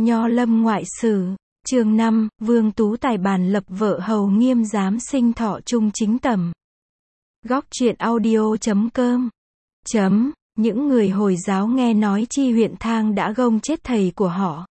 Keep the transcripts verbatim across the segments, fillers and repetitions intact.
Nho Lâm Ngoại Sử, chương năm, Vương Tú Tài bàn lập vợ hầu Nghiêm giám sinh thọ trung chính tẩm. Góc truyện audio chấm com. Chấm, những người Hồi giáo nghe nói Chi huyện Thang đã gông chết thầy của họ.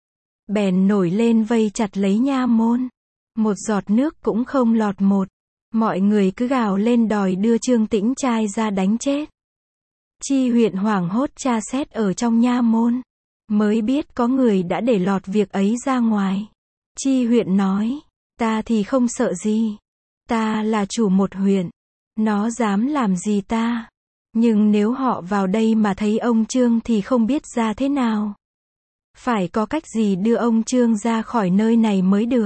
Bèn nổi lên vây chặt lấy nha môn. Một giọt nước cũng không lọt một. Mọi người cứ gào lên đòi đưa Trương Tĩnh Trai ra đánh chết. Chi huyện hoảng hốt tra xét ở trong nha môn. Mới biết có người đã để lọt việc ấy ra ngoài. Chi huyện nói, ta thì không sợ gì. Ta là chủ một huyện. Nó dám làm gì ta. Nhưng nếu họ vào đây mà thấy ông Trương thì không biết ra thế nào. Phải có cách gì đưa ông Trương ra khỏi nơi này mới được.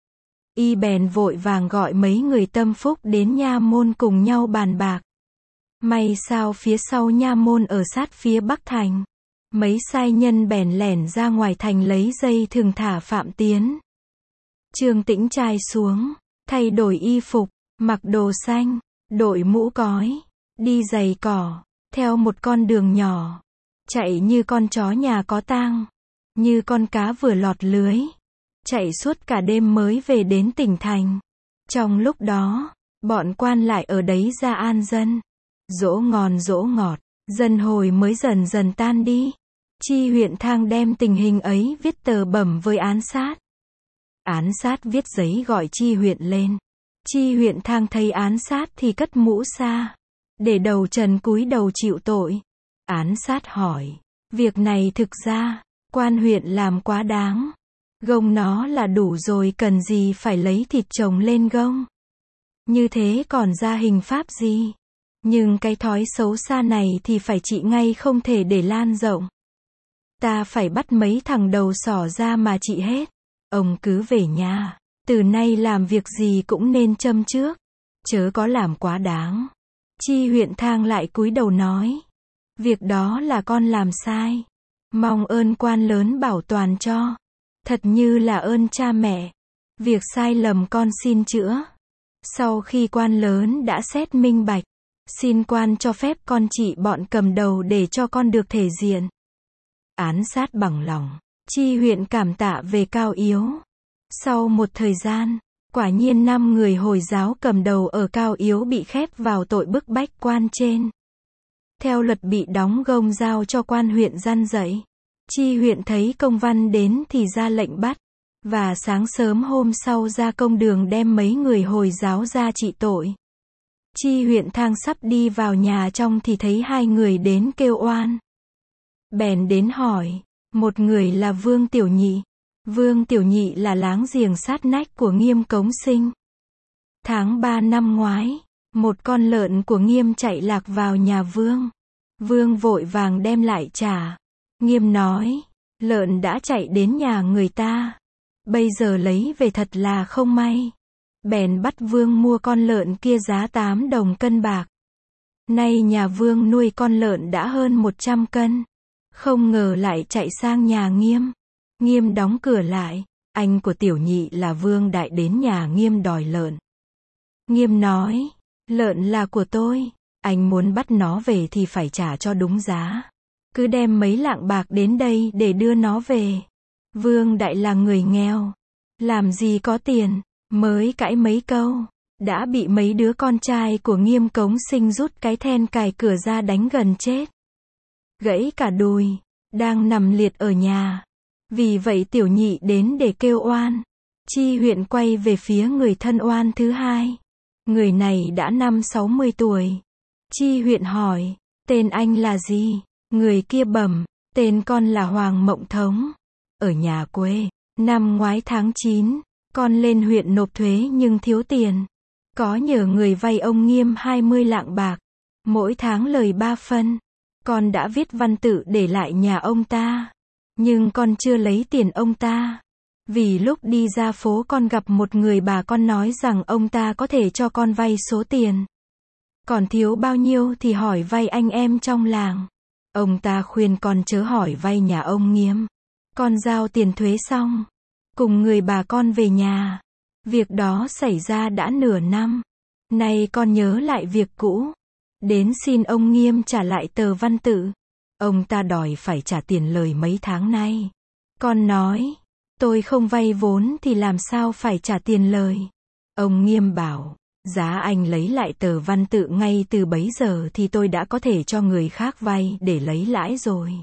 Y bèn vội vàng gọi mấy người tâm phúc đến nha môn cùng nhau bàn bạc. May sao phía sau nha môn ở sát phía bắc thành. Mấy sai nhân bèn lẻn ra ngoài thành lấy dây thừng thả Phạm Tiến. Trương Tĩnh Trai xuống, thay đổi y phục, mặc đồ xanh, đội mũ cói, đi giày cỏ, theo một con đường nhỏ, chạy như con chó nhà có tang, như con cá vừa lọt lưới, chạy suốt cả đêm mới về đến tỉnh thành. Trong lúc đó, bọn quan lại ở đấy ra an dân, dỗ ngon dỗ ngọt, dân hồi mới dần dần tan đi. Chi huyện Thang đem tình hình ấy viết tờ bẩm với án sát. Án sát viết giấy gọi Chi huyện lên. Chi huyện Thang thấy án sát thì cất mũ xa, để đầu trần cúi đầu chịu tội. Án sát hỏi, việc này thực ra, quan huyện làm quá đáng. Gông nó là đủ rồi, cần gì phải lấy thịt chồng lên gông. Như thế còn ra hình pháp gì. Nhưng cái thói xấu xa này thì phải trị ngay, không thể để lan rộng. Ta phải bắt mấy thằng đầu sỏ ra mà trị hết. Ông cứ về nhà. Từ nay làm việc gì cũng nên châm trước. Chớ có làm quá đáng. Chi huyện Thang lại cúi đầu nói. Việc đó là con làm sai. Mong ơn quan lớn bảo toàn cho. Thật như là ơn cha mẹ. Việc sai lầm con xin chữa. Sau khi quan lớn đã xét minh bạch, xin quan cho phép con trị bọn cầm đầu để cho con được thể diện. Án sát bằng lòng. Chi huyện cảm tạ về Cao Yếu. Sau một thời gian, quả nhiên năm người Hồi giáo cầm đầu ở Cao Yếu bị khép vào tội bức bách quan trên. Theo luật bị đóng gông giao cho quan huyện răn dạy. Chi huyện thấy công văn đến thì ra lệnh bắt. Và sáng sớm hôm sau ra công đường đem mấy người Hồi giáo ra trị tội. Chi huyện Thang sắp đi vào nhà trong thì thấy hai người đến kêu oan. Bèn đến hỏi, một người là Vương Tiểu Nhị. Vương Tiểu Nhị là láng giềng sát nách của Nghiêm Cống Sinh. Tháng ba năm ngoái, một con lợn của Nghiêm chạy lạc vào nhà Vương. Vương vội vàng đem lại trả. Nghiêm nói, lợn đã chạy đến nhà người ta. Bây giờ lấy về thật là không may. Bèn bắt Vương mua con lợn kia giá tám đồng cân bạc. Nay nhà Vương nuôi con lợn đã hơn một trăm cân. Không ngờ lại chạy sang nhà Nghiêm. Nghiêm đóng cửa lại. Anh của Tiểu Nhị là Vương Đại đến nhà Nghiêm đòi lợn. Nghiêm nói, lợn là của tôi. Anh muốn bắt nó về thì phải trả cho đúng giá. Cứ đem mấy lạng bạc đến đây để đưa nó về. Vương Đại là người nghèo. Làm gì có tiền. Mới cãi mấy câu. Đã bị mấy đứa con trai của Nghiêm Cống Sinh rút cái then cài cửa ra đánh gần chết. Gãy cả đùi. Đang nằm liệt ở nhà. Vì vậy Tiểu Nhị đến để kêu oan. Chi huyện quay về phía người thân oan thứ hai. Người này đã năm sáu mươi tuổi. Chi huyện hỏi, tên anh là gì? Người kia bẩm, tên con là Hoàng Mộng Thống. Ở nhà quê. Năm ngoái tháng chín, con lên huyện nộp thuế nhưng thiếu tiền. Có nhờ người vay ông Nghiêm hai mươi lạng bạc. Mỗi tháng lời ba phân. Con đã viết văn tự để lại nhà ông ta. Nhưng con chưa lấy tiền ông ta. Vì lúc đi ra phố con gặp một người bà con nói rằng ông ta có thể cho con vay số tiền. Còn thiếu bao nhiêu thì hỏi vay anh em trong làng. Ông ta khuyên con chớ hỏi vay nhà ông Nghiêm. Con giao tiền thuế xong. Cùng người bà con về nhà. Việc đó xảy ra đã nửa năm. Nay con nhớ lại việc cũ. Đến xin ông Nghiêm trả lại tờ văn tự. Ông ta đòi phải trả tiền lời mấy tháng nay. Con nói, tôi không vay vốn thì làm sao phải trả tiền lời. Ông Nghiêm bảo, giá anh lấy lại tờ văn tự ngay từ bấy giờ thì tôi đã có thể cho người khác vay để lấy lãi rồi.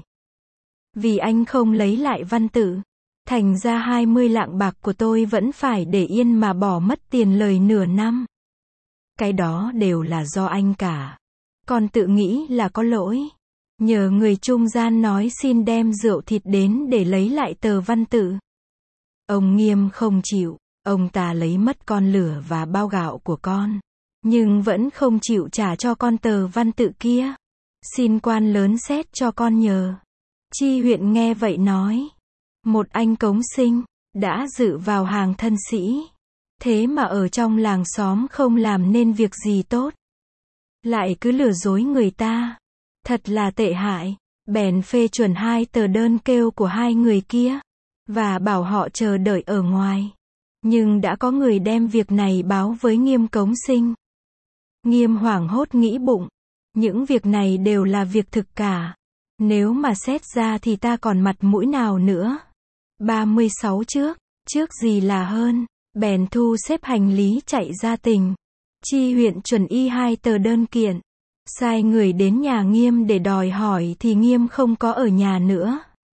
Vì anh không lấy lại văn tự, thành ra hai mươi lạng bạc của tôi vẫn phải để yên mà bỏ mất tiền lời nửa năm. Cái đó đều là do anh cả. Con tự nghĩ là có lỗi. Nhờ người trung gian nói xin đem rượu thịt đến để lấy lại tờ văn tự. Ông Nghiêm không chịu, ông ta lấy mất con lửa và bao gạo của con, nhưng vẫn không chịu trả cho con tờ văn tự kia. Xin quan lớn xét cho con nhờ. Chi huyện nghe vậy nói, một anh cống sinh, đã dự vào hàng thân sĩ, thế mà ở trong làng xóm không làm nên việc gì tốt, lại cứ lừa dối người ta, thật là tệ hại. Bèn phê chuẩn hai tờ đơn kêu của hai người kia, và bảo họ chờ đợi ở ngoài. Nhưng đã có người đem việc này báo với Nghiêm cống sinh. Nghiêm hoảng hốt nghĩ bụng, những việc này đều là việc thực cả. Nếu mà xét ra thì ta còn mặt mũi nào nữa. ba mươi sáu trước, trước gì là hơn, bèn thu xếp hành lý chạy ra tỉnh. Chi huyện chuẩn y hai tờ đơn kiện, sai người đến nhà Nghiêm để đòi hỏi thì Nghiêm không có ở nhà nữa.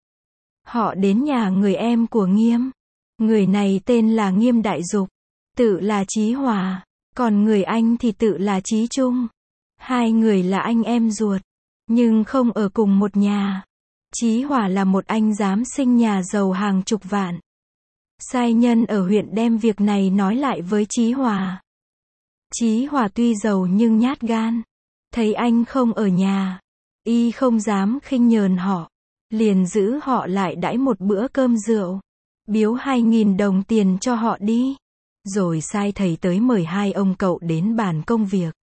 Họ đến nhà người em của Nghiêm. Người này tên là Nghiêm Đại Dục, tự là Chí Hòa, còn người anh thì tự là Chí Trung. Hai người là anh em ruột, nhưng không ở cùng một nhà. Chí Hòa là một anh giám sinh nhà giàu hàng chục vạn. Sai nhân ở huyện đem việc này nói lại với Chí Hòa. Chí Hòa tuy giàu nhưng nhát gan. Thấy anh không ở nhà, y không dám khinh nhờn họ, liền giữ họ lại đãi một bữa cơm rượu, biếu hai nghìn đồng tiền cho họ đi, rồi sai thầy tới mời hai ông cậu đến bàn công việc.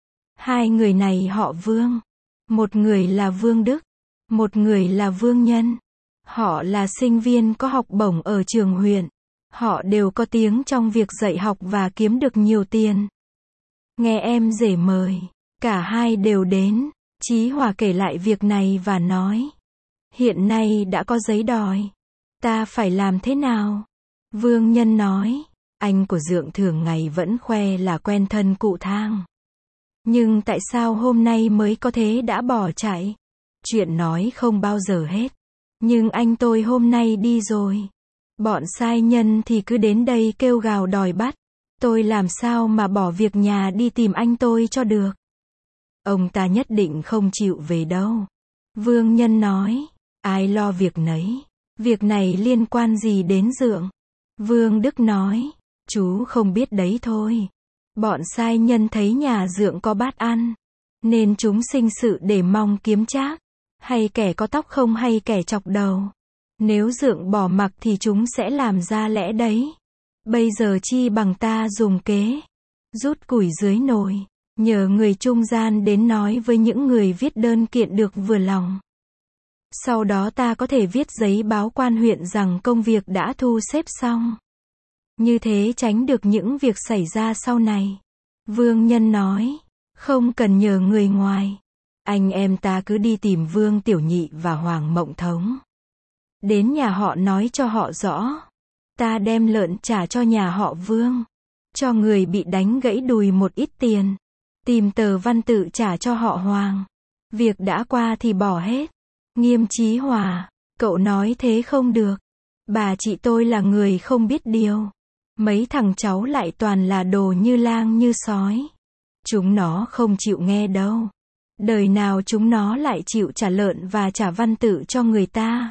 Hai người này họ Vương, một người là Vương Đức, một người là Vương Nhân. Họ là sinh viên có học bổng ở trường huyện, họ đều có tiếng trong việc dạy học và kiếm được nhiều tiền. Nghe em rể mời, cả hai đều đến. Chí Hòa kể lại việc này và nói, hiện nay đã có giấy đòi, ta phải làm thế nào? Vương Nhân nói, anh của Dượng thường ngày vẫn khoe là quen thân cụ Thang. Nhưng tại sao hôm nay mới có thế đã bỏ chạy? Chuyện nói không bao giờ hết. Nhưng anh tôi hôm nay đi rồi. Bọn sai nhân thì cứ đến đây kêu gào đòi bắt. Tôi làm sao mà bỏ việc nhà đi tìm anh tôi cho được? Ông ta nhất định không chịu về đâu. Vương Nhân nói, ai lo việc nấy. Việc này liên quan gì đến Dượng? Vương Đức nói, chú không biết đấy thôi. Bọn sai nhân thấy nhà Dượng có bát ăn, nên chúng sinh sự để mong kiếm trác. Hay kẻ có tóc không hay kẻ chọc đầu. Nếu Dượng bỏ mặc thì chúng sẽ làm ra lẽ đấy. Bây giờ chi bằng ta dùng kế, rút củi dưới nồi, nhờ người trung gian đến nói với những người viết đơn kiện được vừa lòng. Sau đó ta có thể viết giấy báo quan huyện rằng công việc đã thu xếp xong. Như thế tránh được những việc xảy ra sau này. Vương Nhân nói, không cần nhờ người ngoài. Anh em ta cứ đi tìm Vương Tiểu Nhị và Hoàng Mộng Thống. Đến nhà họ nói cho họ rõ. Ta đem lợn trả cho nhà họ Vương. Cho người bị đánh gãy đùi một ít tiền. Tìm tờ văn tự trả cho họ Hoàng. Việc đã qua thì bỏ hết. Nghiêm Chí Hòa, cậu nói thế không được. Bà chị tôi là người không biết điều. Mấy thằng cháu lại toàn là đồ như lang như sói. Chúng nó không chịu nghe đâu. Đời nào chúng nó lại chịu trả lợn và trả văn tự cho người ta.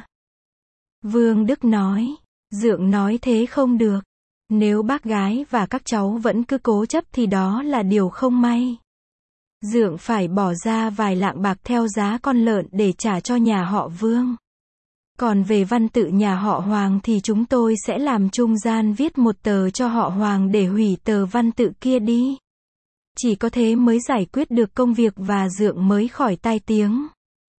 Vương Đức nói, Dượng nói thế không được. Nếu bác gái và các cháu vẫn cứ cố chấp thì đó là điều không may. Dượng phải bỏ ra vài lạng bạc theo giá con lợn để trả cho nhà họ Vương. Còn về văn tự nhà họ Hoàng thì chúng tôi sẽ làm trung gian viết một tờ cho họ Hoàng để hủy tờ văn tự kia đi. Chỉ có thế mới giải quyết được công việc và Dượng mới khỏi tai tiếng.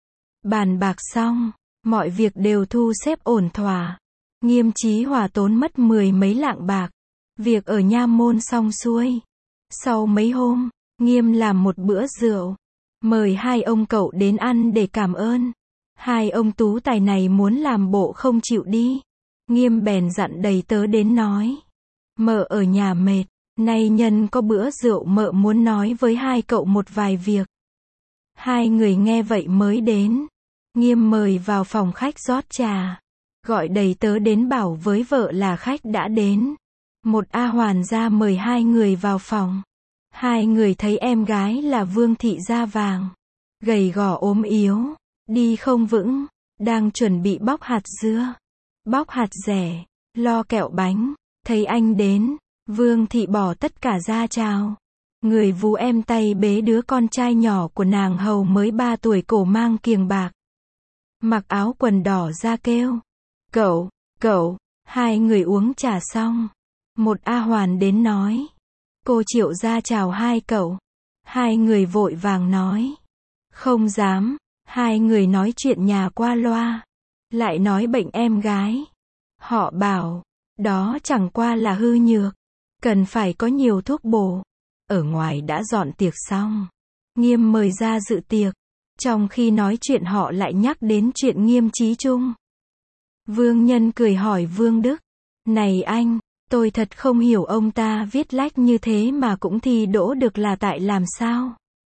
Bàn bạc xong, mọi việc đều thu xếp ổn thỏa. Nghiêm Chí Hòa tốn mất mười mấy lạng bạc. Việc ở nha môn xong xuôi. Sau mấy hôm, Nghiêm làm một bữa rượu. Mời hai ông cậu đến ăn để cảm ơn. Hai ông tú tài này muốn làm bộ không chịu đi. Nghiêm bèn dặn đầy tớ đến nói. Mợ ở nhà mệt, nay nhân có bữa rượu mợ muốn nói với hai cậu một vài việc. Hai người nghe vậy mới đến. Nghiêm mời vào phòng khách rót trà. Gọi đầy tớ đến bảo với vợ là khách đã đến. Một A Hoàn ra mời hai người vào phòng. Hai người thấy em gái là Vương Thị da vàng. Gầy gò ốm yếu, đi không vững, đang chuẩn bị bóc hạt dưa, bóc hạt dẻ, lo kẹo bánh. Thấy anh đến, Vương Thị bỏ tất cả ra chào. Người vú em tay bế đứa con trai nhỏ của nàng hầu mới ba tuổi cổ mang kiềng bạc. Mặc áo quần đỏ ra kêu. Cậu, cậu, hai người uống trà xong. Một A Hoàn đến nói. Cô Triệu ra chào hai cậu. Hai người vội vàng nói. Không dám, hai người nói chuyện nhà qua loa. Lại nói bệnh em gái. Họ bảo, đó chẳng qua là hư nhược. Cần phải có nhiều thuốc bổ. Ở ngoài đã dọn tiệc xong. Nghiêm mời ra dự tiệc. Trong khi nói chuyện họ lại nhắc đến chuyện Nghiêm Chí Trung. Vương Nhân cười hỏi Vương Đức. Này anh, tôi thật không hiểu ông ta viết lách như thế mà cũng thi đỗ được là tại làm sao?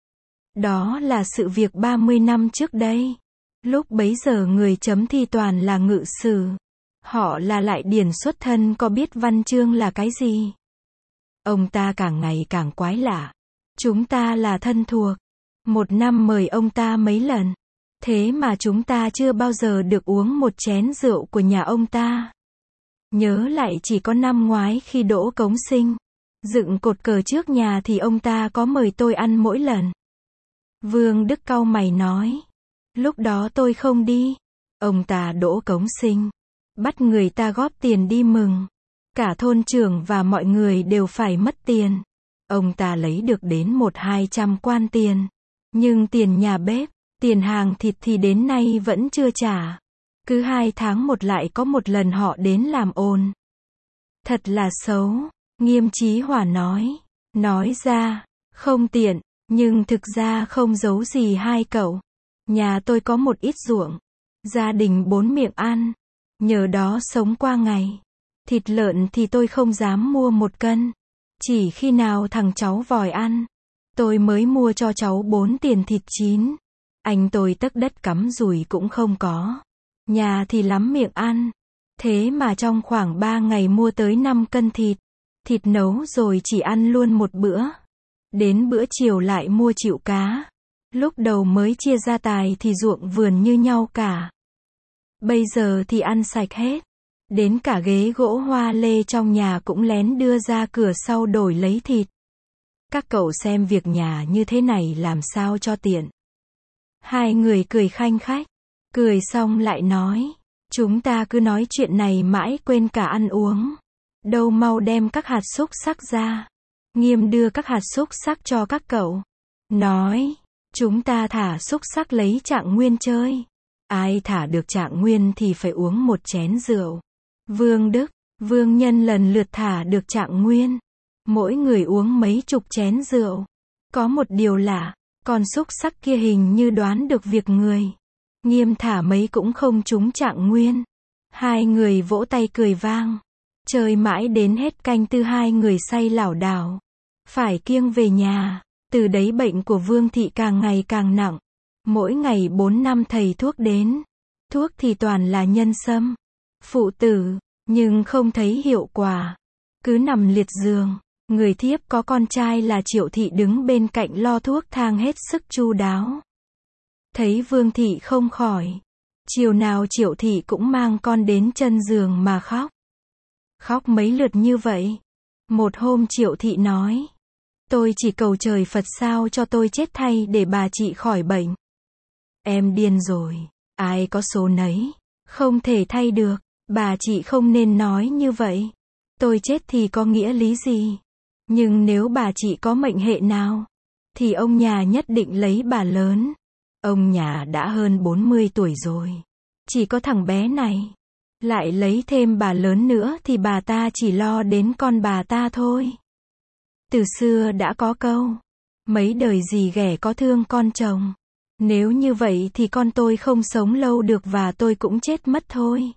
Đó là sự việc ba mươi năm trước đây. Lúc bấy giờ người chấm thi toàn là ngự sử. Họ là lại điển xuất thân có biết văn chương là cái gì. Ông ta càng ngày càng quái lạ. Chúng ta là thân thuộc. Một năm mời ông ta mấy lần. Thế mà chúng ta chưa bao giờ được uống một chén rượu của nhà ông ta. Nhớ lại chỉ có năm ngoái khi đỗ cống sinh. Dựng cột cờ trước nhà thì ông ta có mời tôi ăn mỗi lần. Vương Đức cau mày nói. Lúc đó tôi không đi. Ông ta đỗ cống sinh. Bắt người ta góp tiền đi mừng. Cả thôn trưởng và mọi người đều phải mất tiền. Ông ta lấy được đến một hai trăm quan tiền. Nhưng tiền nhà bếp, tiền hàng thịt thì đến nay vẫn chưa trả. Cứ hai tháng một lại có một lần họ đến làm ồn. Thật là xấu, Nghiêm Chí Hòa nói. Nói ra, không tiện, nhưng thực ra không giấu gì hai cậu. Nhà tôi có một ít ruộng. Gia đình bốn miệng ăn. Nhờ đó sống qua ngày. Thịt lợn thì tôi không dám mua một cân. Chỉ khi nào thằng cháu vòi ăn. Tôi mới mua cho cháu bốn tiền thịt chín. Anh tôi tấc đất cắm rùi cũng không có. Nhà thì lắm miệng ăn. Thế mà trong khoảng ba ngày mua tới năm cân thịt. Thịt nấu rồi chỉ ăn luôn một bữa. Đến bữa chiều lại mua chịu cá. Lúc đầu mới chia gia tài thì ruộng vườn như nhau cả. Bây giờ thì ăn sạch hết. Đến cả ghế gỗ hoa lê trong nhà cũng lén đưa ra cửa sau đổi lấy thịt. Các cậu xem việc nhà như thế này làm sao cho tiện. Hai người cười khanh khách. Cười xong lại nói. Chúng ta cứ nói chuyện này mãi quên cả ăn uống. Đâu mau đem các hạt xúc xắc ra. Nghiêm đưa các hạt xúc xắc cho các cậu. Nói. Chúng ta thả xúc xắc lấy Trạng Nguyên chơi. Ai thả được Trạng Nguyên thì phải uống một chén rượu. Vương Đức, Vương Nhân lần lượt thả được Trạng Nguyên. Mỗi người uống mấy chục chén rượu. Có một điều lạ, con xúc xắc kia hình như đoán được việc người. Nghiêm thả mấy cũng không trúng Trạng Nguyên. Hai người vỗ tay cười vang. Chơi mãi đến hết canh tư hai người say lảo đảo. Phải kiêng về nhà. Từ đấy bệnh của Vương Thị càng ngày càng nặng. Mỗi ngày bốn năm thầy thuốc đến. Thuốc thì toàn là nhân sâm, phụ tử, nhưng không thấy hiệu quả. Cứ nằm liệt giường. Người thiếp có con trai là Triệu Thị đứng bên cạnh lo thuốc thang hết sức chu đáo. Thấy Vương Thị không khỏi. Chiều nào Triệu Thị cũng mang con đến chân giường mà khóc. Khóc mấy lượt như vậy. Một hôm Triệu Thị nói. Tôi chỉ cầu trời Phật sao cho tôi chết thay để bà chị khỏi bệnh. Em điên rồi. Ai có số nấy. Không thể thay được. Bà chị không nên nói như vậy. Tôi chết thì có nghĩa lý gì. Nhưng nếu bà chị có mệnh hệ nào, thì ông nhà nhất định lấy bà lớn. Ông nhà đã hơn bốn mươi tuổi rồi. Chỉ có thằng bé này. Lại lấy thêm bà lớn nữa thì bà ta chỉ lo đến con bà ta thôi. Từ xưa đã có câu. Mấy đời gì ghẻ có thương con chồng. Nếu như vậy thì con tôi không sống lâu được và tôi cũng chết mất thôi.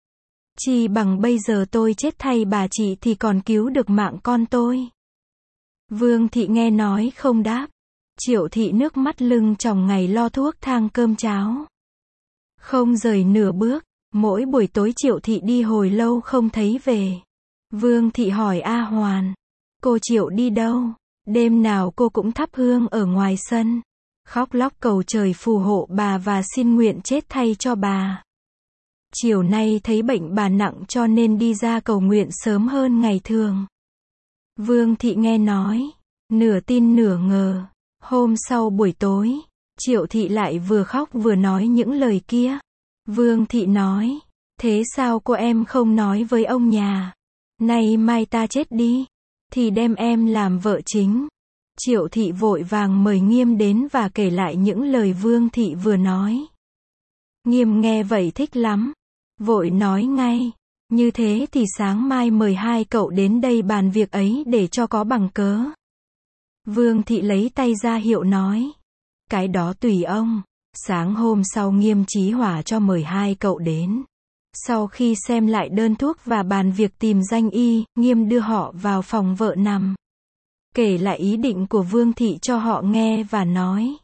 Chi bằng bây giờ tôi chết thay bà chị thì còn cứu được mạng con tôi. Vương thị nghe nói không đáp. Triệu thị nước mắt lưng tròng ngày lo thuốc thang cơm cháo. Không rời nửa bước, mỗi buổi tối Triệu thị đi hồi lâu không thấy về. Vương thị hỏi A Hoàn, cô Triệu đi đâu? Đêm nào cô cũng thắp hương ở ngoài sân, khóc lóc cầu trời phù hộ bà và xin nguyện chết thay cho bà. Chiều nay thấy bệnh bà nặng cho nên đi ra cầu nguyện sớm hơn ngày thường. Vương thị nghe nói, nửa tin nửa ngờ. Hôm sau buổi tối, Triệu thị lại vừa khóc vừa nói những lời kia. Vương thị nói, thế sao cô em không nói với ông nhà? Nay mai ta chết đi, thì đem em làm vợ chính. Triệu thị vội vàng mời Nghiêm đến và kể lại những lời Vương thị vừa nói. Nghiêm nghe vậy thích lắm, vội nói ngay, như thế thì sáng mai mời hai cậu đến đây bàn việc ấy để cho có bằng cớ. Vương thị lấy tay ra hiệu nói, cái đó tùy ông. Sáng hôm sau Nghiêm chí hỏa cho mời hai cậu đến. Sau khi xem lại đơn thuốc và bàn việc tìm danh y, Nghiêm đưa họ vào phòng vợ nằm. Kể lại ý định của Vương thị cho họ nghe và nói,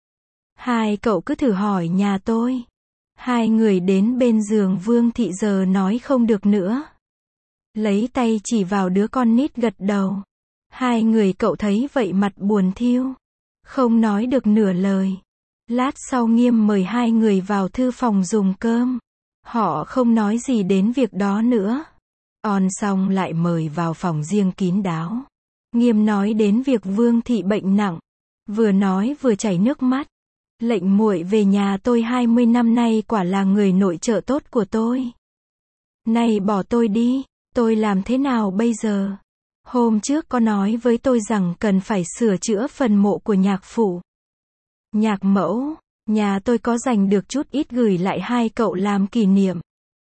hai cậu cứ thử hỏi nhà tôi. Hai người đến bên giường Vương thị giờ nói không được nữa. Lấy tay chỉ vào đứa con nít gật đầu. Hai người cậu thấy vậy mặt buồn thiu, không nói được nửa lời. Lát sau Nghiêm mời hai người vào thư phòng dùng cơm. Họ không nói gì đến việc đó nữa. On xong lại mời vào phòng riêng kín đáo. Nghiêm nói đến việc Vương thị bệnh nặng. Vừa nói vừa chảy nước mắt. Lệnh muội về nhà tôi hai mươi năm nay quả là người nội trợ tốt của tôi. Này bỏ tôi đi, tôi làm thế nào bây giờ? Hôm trước có nói với tôi rằng cần phải sửa chữa phần mộ của nhạc phụ. Nhạc mẫu, nhà tôi có dành được chút ít gửi lại hai cậu làm kỷ niệm.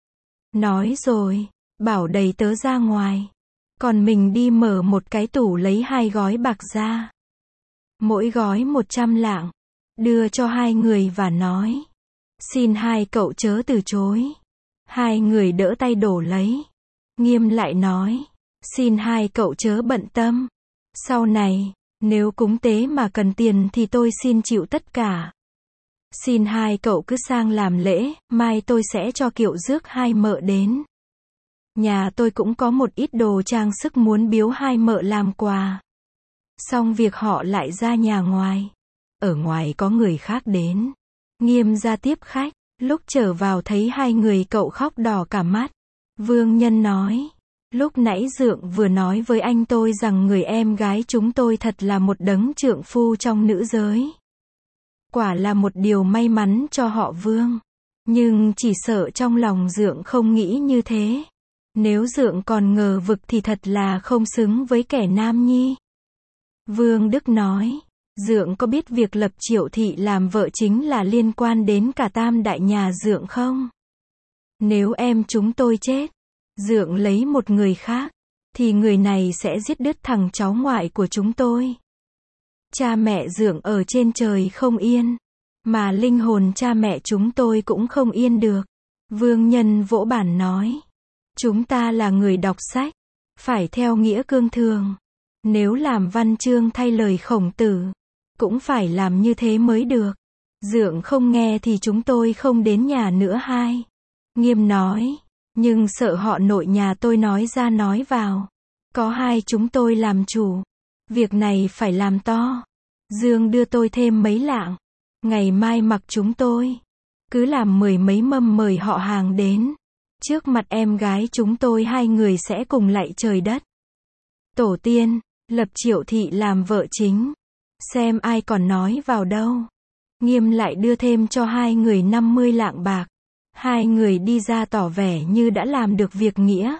Nói rồi, bảo đầy tớ ra ngoài. Còn mình đi mở một cái tủ lấy hai gói bạc ra. Mỗi gói một trăm lạng. Đưa cho hai người và nói, xin hai cậu chớ từ chối. Hai người đỡ tay đổ lấy. Nghiêm lại nói, xin hai cậu chớ bận tâm. Sau này, nếu cúng tế mà cần tiền thì tôi xin chịu tất cả. Xin hai cậu cứ sang làm lễ, mai tôi sẽ cho kiệu rước hai mợ đến. Nhà tôi cũng có một ít đồ trang sức muốn biếu hai mợ làm quà. Xong việc họ lại ra nhà ngoài. Ở ngoài có người khác đến. Nghiêm ra tiếp khách. Lúc trở vào thấy hai người cậu khóc đỏ cả mắt. Vương Nhân nói, lúc nãy Dượng vừa nói với anh tôi rằng người em gái chúng tôi thật là một đấng trượng phu trong nữ giới. Quả là một điều may mắn cho họ Vương. Nhưng chỉ sợ trong lòng Dượng không nghĩ như thế. Nếu Dượng còn ngờ vực thì thật là không xứng với kẻ nam nhi. Vương Đức nói, Dượng có biết việc lập Triệu thị làm vợ chính là liên quan đến cả tam đại nhà Dượng không? Nếu em chúng tôi chết, Dượng lấy một người khác, thì người này sẽ giết đứt thằng cháu ngoại của chúng tôi. Cha mẹ Dượng ở trên trời không yên, mà linh hồn cha mẹ chúng tôi cũng không yên được. Vương Nhân vỗ bản nói, chúng ta là người đọc sách, phải theo nghĩa cương thường. Nếu làm văn chương thay lời Khổng Tử, cũng phải làm như thế mới được. Dượng không nghe thì chúng tôi không đến nhà nữa hai. Nghiêm nói, nhưng sợ họ nội nhà tôi nói ra nói vào. Có hai chúng tôi làm chủ. Việc này phải làm to. Dương đưa tôi thêm mấy lạng. Ngày mai mặc chúng tôi. Cứ làm mười mấy mâm mời họ hàng đến. Trước mặt em gái chúng tôi hai người sẽ cùng lạy trời đất. Tổ tiên, lập Triệu thị làm vợ chính. Xem ai còn nói vào đâu. Nghiêm lại đưa thêm cho hai người năm mươi lạng bạc. Hai người đi ra tỏ vẻ như đã làm được việc nghĩa.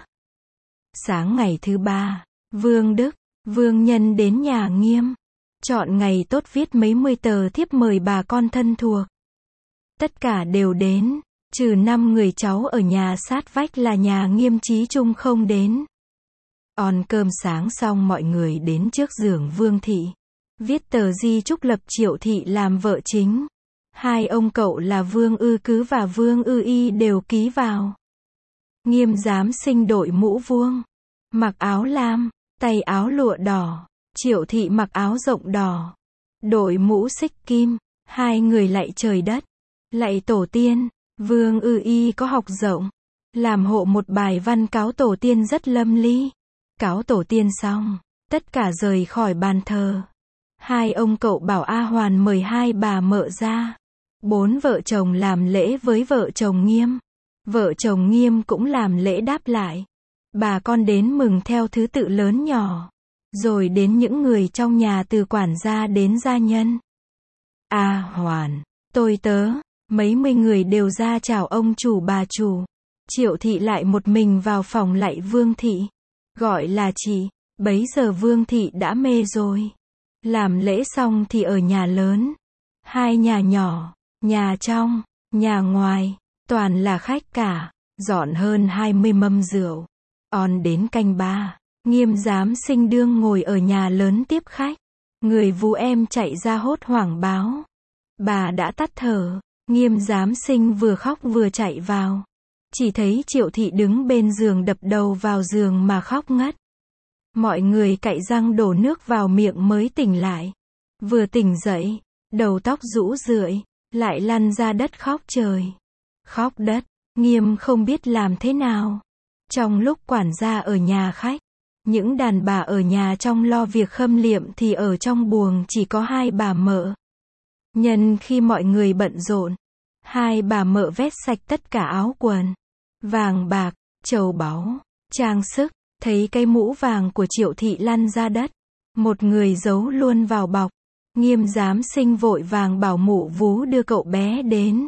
Sáng ngày thứ ba, Vương Đức, Vương Nhân đến nhà Nghiêm. Chọn ngày tốt viết mấy mươi tờ thiếp mời bà con thân thuộc. Tất cả đều đến, trừ năm người cháu ở nhà sát vách là nhà Nghiêm Chí Trung không đến. On cơm sáng xong mọi người đến trước giường Vương thị. Viết tờ di chúc lập Triệu thị làm vợ chính. Hai ông cậu là Vương Ư Cứ và Vương Ư Y đều ký vào. Nghiêm giám sinh đội mũ vuông, mặc áo lam, tay áo lụa đỏ. Triệu thị mặc áo rộng đỏ, đội mũ xích kim. Hai người lạy trời đất, lạy tổ tiên. Vương Ư Y có học rộng, làm hộ một bài văn cáo tổ tiên rất lâm ly. Cáo tổ tiên xong, tất cả rời khỏi bàn thờ. Hai ông cậu bảo A Hoàn mời hai bà mợ ra. Bốn vợ chồng làm lễ với vợ chồng Nghiêm. Vợ chồng Nghiêm cũng làm lễ đáp lại. Bà con đến mừng theo thứ tự lớn nhỏ. Rồi đến những người trong nhà từ quản gia đến gia nhân. A Hoàn, tôi tớ, mấy mươi người đều ra chào ông chủ bà chủ. Triệu thị lại một mình vào phòng lạy Vương thị. Gọi là chị, bấy giờ Vương thị đã mê rồi. Làm lễ xong thì ở nhà lớn. Hai nhà nhỏ, nhà trong, nhà ngoài, toàn là khách cả. Dọn hơn hai mươi mâm rượu. On đến canh ba, Nghiêm giám sinh đương ngồi ở nhà lớn tiếp khách. Người vú em chạy ra hốt hoảng báo. Bà đã tắt thở. Nghiêm giám sinh vừa khóc vừa chạy vào. Chỉ thấy Triệu thị đứng bên giường đập đầu vào giường mà khóc ngất. Mọi người cạy răng đổ nước vào miệng mới tỉnh lại. Vừa tỉnh dậy, đầu tóc rũ rượi, lại lăn ra đất khóc trời. Khóc đất, Nghiêm không biết làm thế nào. Trong lúc quản gia ở nhà khách, những đàn bà ở nhà trong lo việc khâm liệm thì ở trong buồng chỉ có hai bà mợ. Nhân khi mọi người bận rộn, hai bà mợ vét sạch tất cả áo quần, vàng bạc, châu báu, trang sức. Thấy cái mũ vàng của Triệu thị lăn ra đất, một người giấu luôn vào bọc. Nghiêm giám sinh vội vàng bảo mụ vú đưa cậu bé đến.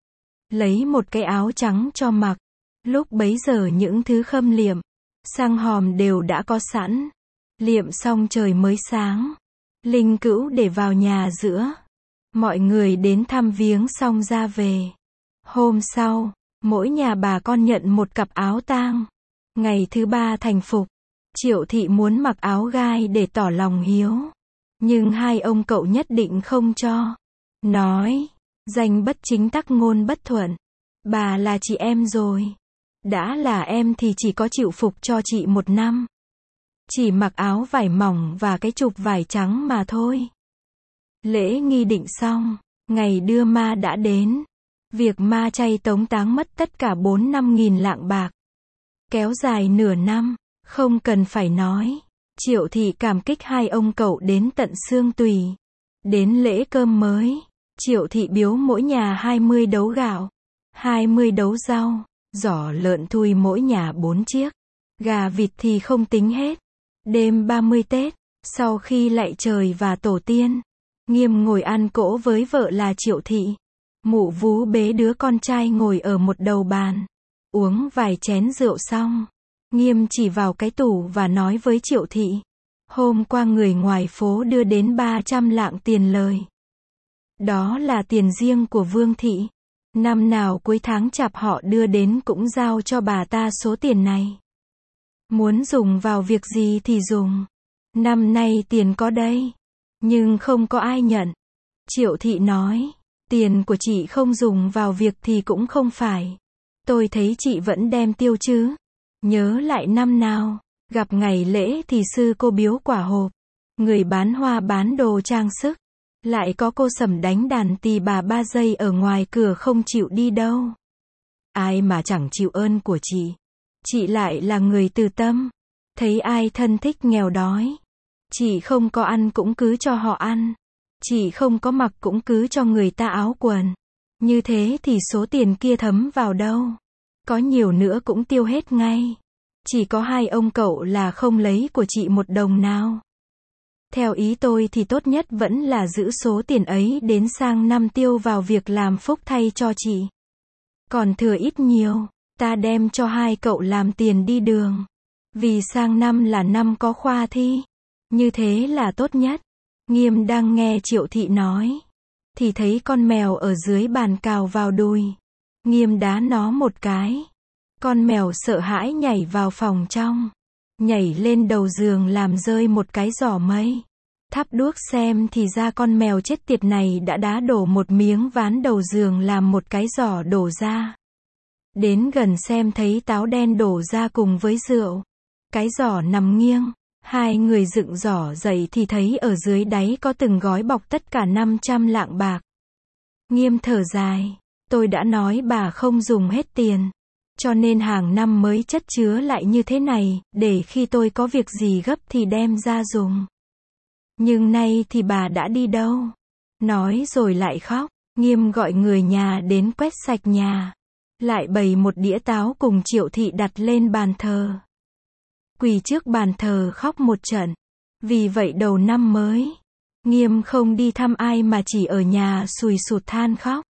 Lấy một cái áo trắng cho mặc. Lúc bấy giờ những thứ khâm liệm, xăng hòm đều đã có sẵn. Liệm xong trời mới sáng. Linh cữu để vào nhà giữa. Mọi người đến thăm viếng xong ra về. Hôm sau, mỗi nhà bà con nhận một cặp áo tang. Ngày thứ ba thành phục, Triệu thị muốn mặc áo gai để tỏ lòng hiếu. Nhưng hai ông cậu nhất định không cho. Nói, danh bất chính tắc ngôn bất thuận. Bà là chị em rồi. Đã là em thì chỉ có chịu phục cho chị một năm. Chỉ mặc áo vải mỏng và cái chụp vải trắng mà thôi. Lễ nghi định xong, ngày đưa ma đã đến. Việc ma chay tống táng mất tất cả bốn năm nghìn lạng bạc. Kéo dài nửa năm, không cần phải nói. Triệu thị cảm kích hai ông cậu đến tận xương tùy. Đến lễ cơm mới, Triệu thị biếu mỗi nhà hai mươi đấu gạo, hai mươi đấu rau, giỏ lợn thui mỗi nhà bốn chiếc. Gà vịt thì không tính hết. Đêm ba mươi Tết, sau khi lạy trời và tổ tiên, Nghiêm ngồi ăn cỗ với vợ là Triệu thị. Mụ vú bế đứa con trai ngồi ở một đầu bàn. Uống vài chén rượu xong, Nghiêm chỉ vào cái tủ và nói với Triệu thị. Hôm qua người ngoài phố đưa đến ba trăm lạng tiền lời. Đó là tiền riêng của Vương thị. Năm nào cuối tháng chạp họ đưa đến cũng giao cho bà ta số tiền này. Muốn dùng vào việc gì thì dùng. Năm nay tiền có đây, nhưng không có ai nhận. Triệu thị nói, tiền của chị không dùng vào việc thì cũng không phải. Tôi thấy chị vẫn đem tiêu chứ. Nhớ lại năm nào, gặp ngày lễ thì sư cô biếu quả hộp. Người bán hoa bán đồ trang sức. Lại có cô Sầm đánh đàn tỳ bà ba giây ở ngoài cửa không chịu đi đâu. Ai mà chẳng chịu ơn của chị. Chị lại là người từ tâm. Thấy ai thân thích nghèo đói, chị không có ăn cũng cứ cho họ ăn. Chị không có mặc cũng cứ cho người ta áo quần. Như thế thì số tiền kia thấm vào đâu. Có nhiều nữa cũng tiêu hết ngay. Chỉ có hai ông cậu là không lấy của chị một đồng nào. Theo ý tôi thì tốt nhất vẫn là giữ số tiền ấy đến sang năm tiêu vào việc làm phúc thay cho chị. Còn thừa ít nhiều, ta đem cho hai cậu làm tiền đi đường. Vì sang năm là năm có khoa thi. Như thế là tốt nhất. Nghiêm đang nghe Triệu thị nói, thì thấy con mèo ở dưới bàn cào vào đùi. Nghiêm đá nó một cái. Con mèo sợ hãi nhảy vào phòng trong. Nhảy lên đầu giường làm rơi một cái giỏ mây. Thắp đuốc xem thì ra con mèo chết tiệt này đã đá đổ một miếng ván đầu giường làm một cái giỏ đổ ra. Đến gần xem thấy táo đen đổ ra cùng với rượu. Cái giỏ nằm nghiêng. Hai người dựng giỏ dậy thì thấy ở dưới đáy có từng gói bọc tất cả năm trăm lạng bạc. Nghiêm thở dài. Tôi đã nói bà không dùng hết tiền. Cho nên hàng năm mới chất chứa lại như thế này, để khi tôi có việc gì gấp thì đem ra dùng. Nhưng nay thì bà đã đi đâu? Nói rồi lại khóc. Nghiêm gọi người nhà đến quét sạch nhà. Lại bày một đĩa táo cùng Triệu Thị đặt lên bàn thờ. Quỳ trước bàn thờ khóc một trận. Vì vậy đầu năm mới, Nghiêm không đi thăm ai mà chỉ ở nhà sùi sụt than khóc.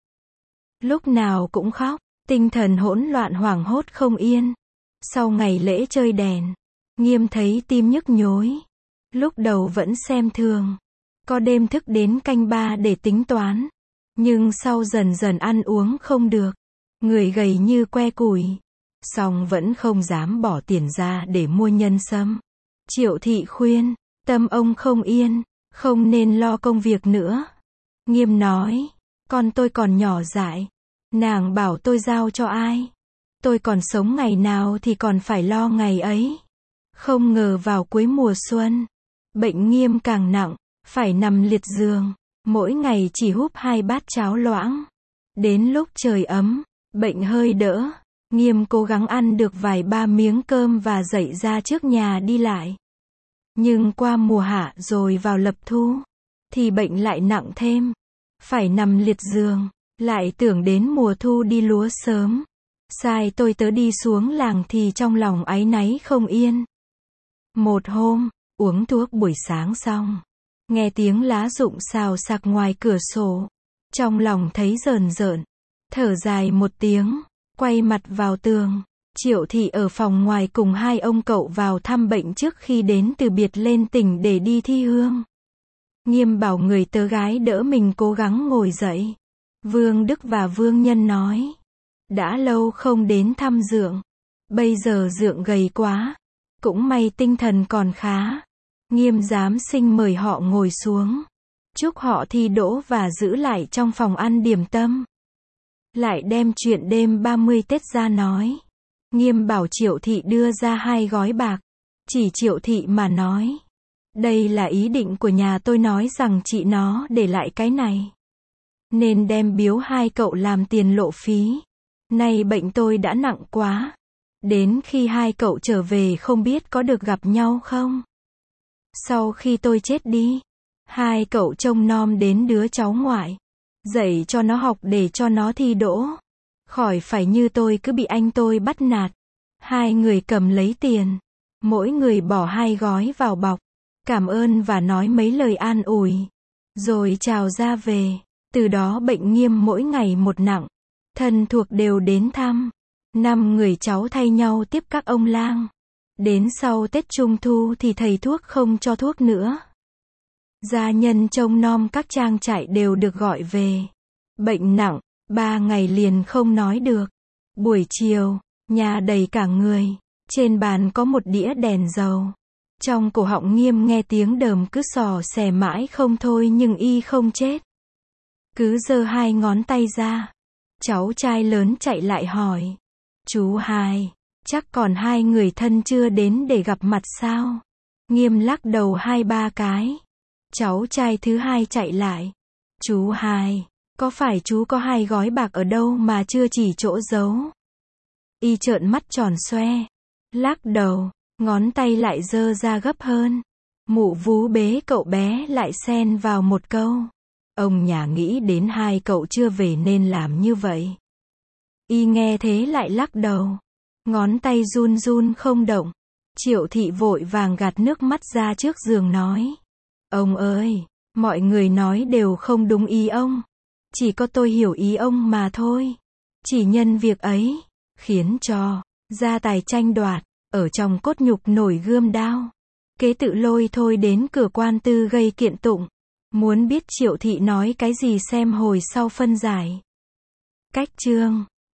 Lúc nào cũng khóc, tinh thần hỗn loạn hoảng hốt không yên. Sau ngày lễ chơi đèn, Nghiêm thấy tim nhức nhối. Lúc đầu vẫn xem thường. Có đêm thức đến canh ba để tính toán. Nhưng sau dần dần ăn uống không được. Người gầy như que củi. Song vẫn không dám bỏ tiền ra để mua nhân sâm. Triệu Thị khuyên, tâm ông không yên, không nên lo công việc nữa. Nghiêm nói, con tôi còn nhỏ dại. Nàng bảo tôi giao cho ai? Tôi còn sống ngày nào thì còn phải lo ngày ấy. Không ngờ vào cuối mùa xuân, bệnh Nghiêm càng nặng, phải nằm liệt giường. Mỗi ngày chỉ húp hai bát cháo loãng. Đến lúc trời ấm, bệnh hơi đỡ. Nghiêm cố gắng ăn được vài ba miếng cơm và dậy ra trước nhà đi lại. Nhưng qua mùa hạ rồi vào lập thu, thì bệnh lại nặng thêm. Phải nằm liệt giường, lại tưởng đến mùa thu đi lúa sớm. Sai tôi tớ đi xuống làng thì trong lòng áy náy không yên. Một hôm, uống thuốc buổi sáng xong, nghe tiếng lá rụng xào xạc ngoài cửa sổ. Trong lòng thấy rờn rợn, thở dài một tiếng. Quay mặt vào tường, Triệu Thị ở phòng ngoài cùng hai ông cậu vào thăm bệnh trước khi đến từ biệt lên tỉnh để đi thi hương. Nghiêm bảo người tớ gái đỡ mình cố gắng ngồi dậy. Vương Đức và Vương Nhân nói, đã lâu không đến thăm Dượng. Bây giờ Dượng gầy quá. Cũng may tinh thần còn khá. Nghiêm giám sinh mời họ ngồi xuống. Chúc họ thi đỗ và giữ lại trong phòng ăn điểm tâm. Lại đem chuyện đêm ba mươi Tết ra nói. Nghiêm bảo Triệu Thị đưa ra hai gói bạc. Chỉ Triệu Thị mà nói. Đây là ý định của nhà tôi, nói rằng chị nó để lại cái này. Nên đem biếu hai cậu làm tiền lộ phí. Nay bệnh tôi đã nặng quá. Đến khi hai cậu trở về không biết có được gặp nhau không? Sau khi tôi chết đi, hai cậu trông nom đến đứa cháu ngoại. Dạy cho nó học để cho nó thi đỗ. Khỏi phải như tôi cứ bị anh tôi bắt nạt. Hai người cầm lấy tiền. Mỗi người bỏ hai gói vào bọc. Cảm ơn và nói mấy lời an ủi. Rồi chào ra về. Từ đó bệnh Nghiêm mỗi ngày một nặng. Thân thuộc đều đến thăm. Năm người cháu thay nhau tiếp các ông lang. Đến sau Tết Trung Thu thì thầy thuốc không cho thuốc nữa. Gia nhân trông nom các trang trại đều được gọi về. Bệnh nặng, ba ngày liền không nói được. Buổi chiều, nhà đầy cả người. Trên bàn có một đĩa đèn dầu. Trong cổ họng Nghiêm nghe tiếng đờm cứ sò xè mãi không thôi nhưng y không chết. Cứ giơ hai ngón tay ra. Cháu trai lớn chạy lại hỏi. Chú hai, chắc còn hai người thân chưa đến để gặp mặt sao? Nghiêm lắc đầu hai ba cái. Cháu trai thứ hai chạy lại. Chú hai, có phải chú có hai gói bạc ở đâu mà chưa chỉ chỗ giấu? Y trợn mắt tròn xoe. Lắc đầu, ngón tay lại giơ ra gấp hơn. Mụ vú bế cậu bé lại xen vào một câu. Ông nhà nghĩ đến hai cậu chưa về nên làm như vậy. Y nghe thế lại lắc đầu. Ngón tay run run không động. Triệu Thị vội vàng gạt nước mắt ra trước giường nói. Ông ơi, mọi người nói đều không đúng ý ông. Chỉ có tôi hiểu ý ông mà thôi. Chỉ nhân việc ấy, khiến cho gia tài tranh đoạt, ở trong cốt nhục nổi gươm đao. Kế tự lôi thôi đến cửa quan tư gây kiện tụng. Muốn biết Triệu Thị nói cái gì xem hồi sau phân giải. Cách chương